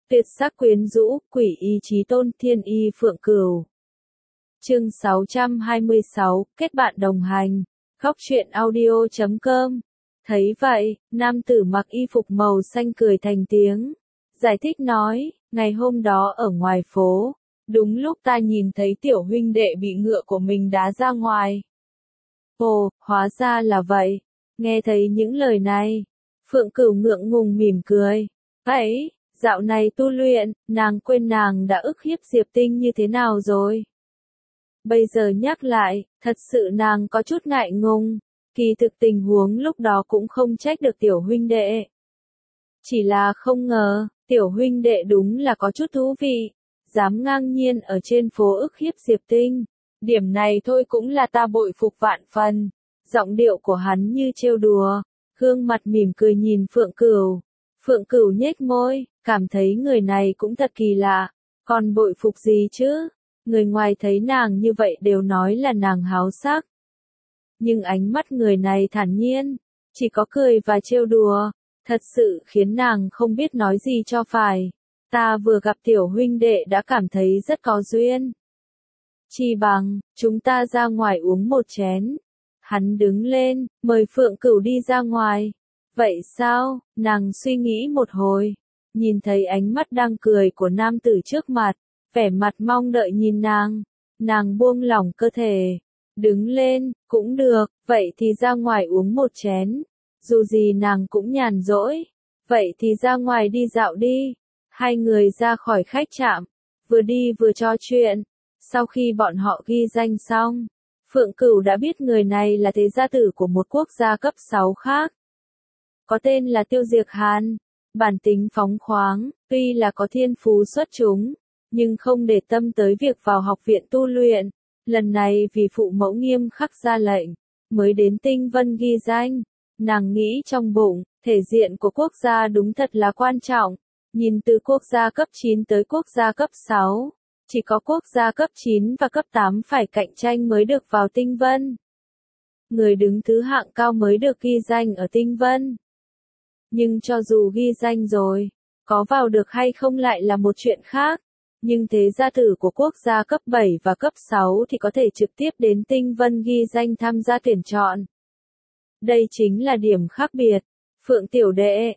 Tuyệt sắc quyến rũ, quỷ y chí tôn, thiên y phượng cửu. Chương 626, kết bạn đồng hành. Góc truyện audio.com. Thấy vậy, nam tử mặc y phục màu xanh cười thành tiếng. Giải thích nói, ngày hôm đó ở ngoài phố, đúng lúc ta nhìn thấy tiểu huynh đệ bị ngựa của mình đá ra ngoài. Ồ, hóa ra là vậy. Nghe thấy những lời này, Phượng Cửu ngượng ngùng mỉm cười. Ấy, dạo này tu luyện, nàng quên nàng đã ức hiếp Diệp Tinh như thế nào rồi. Bây giờ nhắc lại, thật sự nàng có chút ngại ngùng. Kỳ thực tình huống lúc đó cũng không trách được tiểu huynh đệ. Chỉ là không ngờ, tiểu huynh đệ đúng là có chút thú vị. Dám ngang nhiên ở trên phố ức hiếp Diệp Tinh. Điểm này thôi cũng là ta bội phục vạn phần. Giọng điệu của hắn như trêu đùa. Gương mặt mỉm cười nhìn Phượng Cửu. Phượng Cửu nhếch môi, cảm thấy người này cũng thật kỳ lạ. Còn bội phục gì chứ? Người ngoài thấy nàng như vậy đều nói là nàng háo sắc. Nhưng ánh mắt người này thản nhiên, chỉ có cười và trêu đùa, thật sự khiến nàng không biết nói gì cho phải. Ta vừa gặp tiểu huynh đệ đã cảm thấy rất có duyên. Chi bằng, chúng ta ra ngoài uống một chén. Hắn đứng lên, mời Phượng Cửu đi ra ngoài. Vậy sao? Nàng suy nghĩ một hồi, nhìn thấy ánh mắt đang cười của nam tử trước mặt, vẻ mặt mong đợi nhìn nàng buông lỏng cơ thể. Đứng lên, cũng được, vậy thì ra ngoài uống một chén. Dù gì nàng cũng nhàn rỗi. Vậy thì ra ngoài đi dạo đi. Hai người ra khỏi khách trạm, vừa đi vừa trò chuyện. Sau khi bọn họ ghi danh xong, Phượng Cửu đã biết người này là thế gia tử của một quốc gia cấp 6 khác. Có tên là Tiêu Diệc Hàn. Bản tính phóng khoáng, tuy là có thiên phú xuất chúng, nhưng không để tâm tới việc vào học viện tu luyện. Lần này vì phụ mẫu nghiêm khắc ra lệnh, mới đến Tinh Vân ghi danh. Nàng nghĩ trong bụng, thể diện của quốc gia đúng thật là quan trọng. Nhìn từ quốc gia cấp 9 tới quốc gia cấp 6, chỉ có quốc gia cấp 9 và cấp 8 phải cạnh tranh mới được vào Tinh Vân. Người đứng thứ hạng cao mới được ghi danh ở Tinh Vân. Nhưng cho dù ghi danh rồi, có vào được hay không lại là một chuyện khác. Nhưng thế gia tử của quốc gia cấp 7 và cấp 6 thì có thể trực tiếp đến Tinh Vân ghi danh tham gia tuyển chọn. Đây chính là điểm khác biệt. Phượng tiểu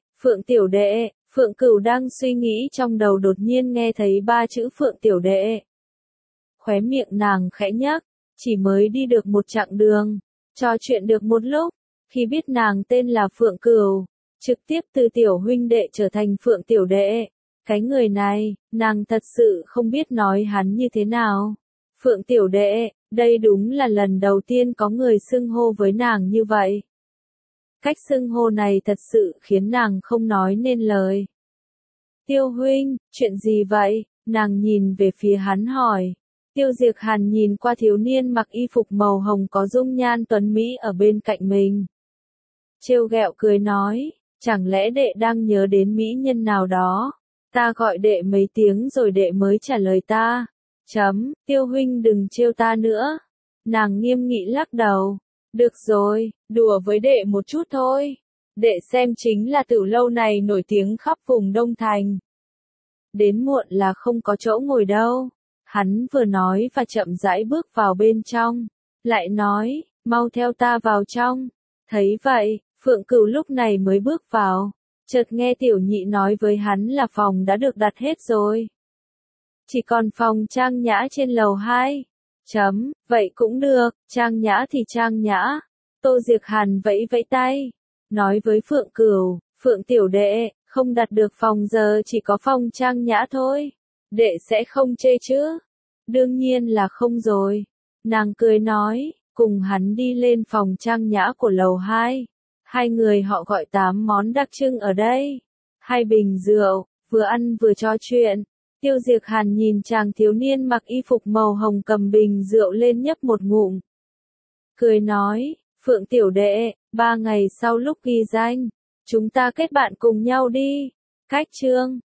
đệ, Phượng Cửu đang suy nghĩ trong đầu đột nhiên nghe thấy ba chữ Phượng tiểu đệ. Khóe miệng nàng khẽ nhắc, chỉ mới đi được một chặng đường, trò chuyện được một lúc, khi biết nàng tên là Phượng Cửu, trực tiếp từ tiểu huynh đệ trở thành Phượng tiểu đệ. Cái người này, nàng thật sự không biết nói hắn như thế nào. Phượng tiểu đệ, đây đúng là lần đầu tiên có người xưng hô với nàng như vậy. Cách xưng hô này thật sự khiến nàng không nói nên lời. Tiêu huynh, chuyện gì vậy? Nàng nhìn về phía hắn hỏi. Tiêu Diệc Hàn nhìn qua thiếu niên mặc y phục màu hồng có dung nhan tuấn mỹ ở bên cạnh mình. Trêu ghẹo cười nói, chẳng lẽ đệ đang nhớ đến mỹ nhân nào đó? Ta gọi đệ mấy tiếng rồi đệ mới trả lời ta. Tiêu huynh đừng trêu ta nữa. Nàng nghiêm nghị lắc đầu. Được rồi, đùa với đệ một chút thôi. Đệ xem chính là Tử Lâu này nổi tiếng khắp vùng Đông Thành. Đến muộn là không có chỗ ngồi đâu. Hắn vừa nói và chậm rãi bước vào bên trong. Lại nói, mau theo ta vào trong. Thấy vậy, Phượng Cửu lúc này mới bước vào. Chợt nghe tiểu nhị nói với hắn là phòng đã được đặt hết rồi. Chỉ còn phòng Trang Nhã trên lầu 2. Vậy cũng được, Trang Nhã thì Trang Nhã. Tô Diệc Hàn vẫy vẫy tay. Nói với Phượng Cửu, Phượng tiểu đệ, không đặt được phòng giờ chỉ có phòng Trang Nhã thôi. Đệ sẽ không chê chứ? Đương nhiên là không rồi. Nàng cười nói, cùng hắn đi lên phòng Trang Nhã của lầu 2. Hai người họ gọi 8 món đặc trưng ở đây. 2 bình rượu, vừa ăn vừa trò chuyện. Tiêu Diệc Hàn nhìn chàng thiếu niên mặc y phục màu hồng cầm bình rượu lên nhấp một ngụm. Cười nói, Phượng tiểu đệ, 3 ngày sau lúc ghi danh, chúng ta kết bạn cùng nhau đi. Cách chương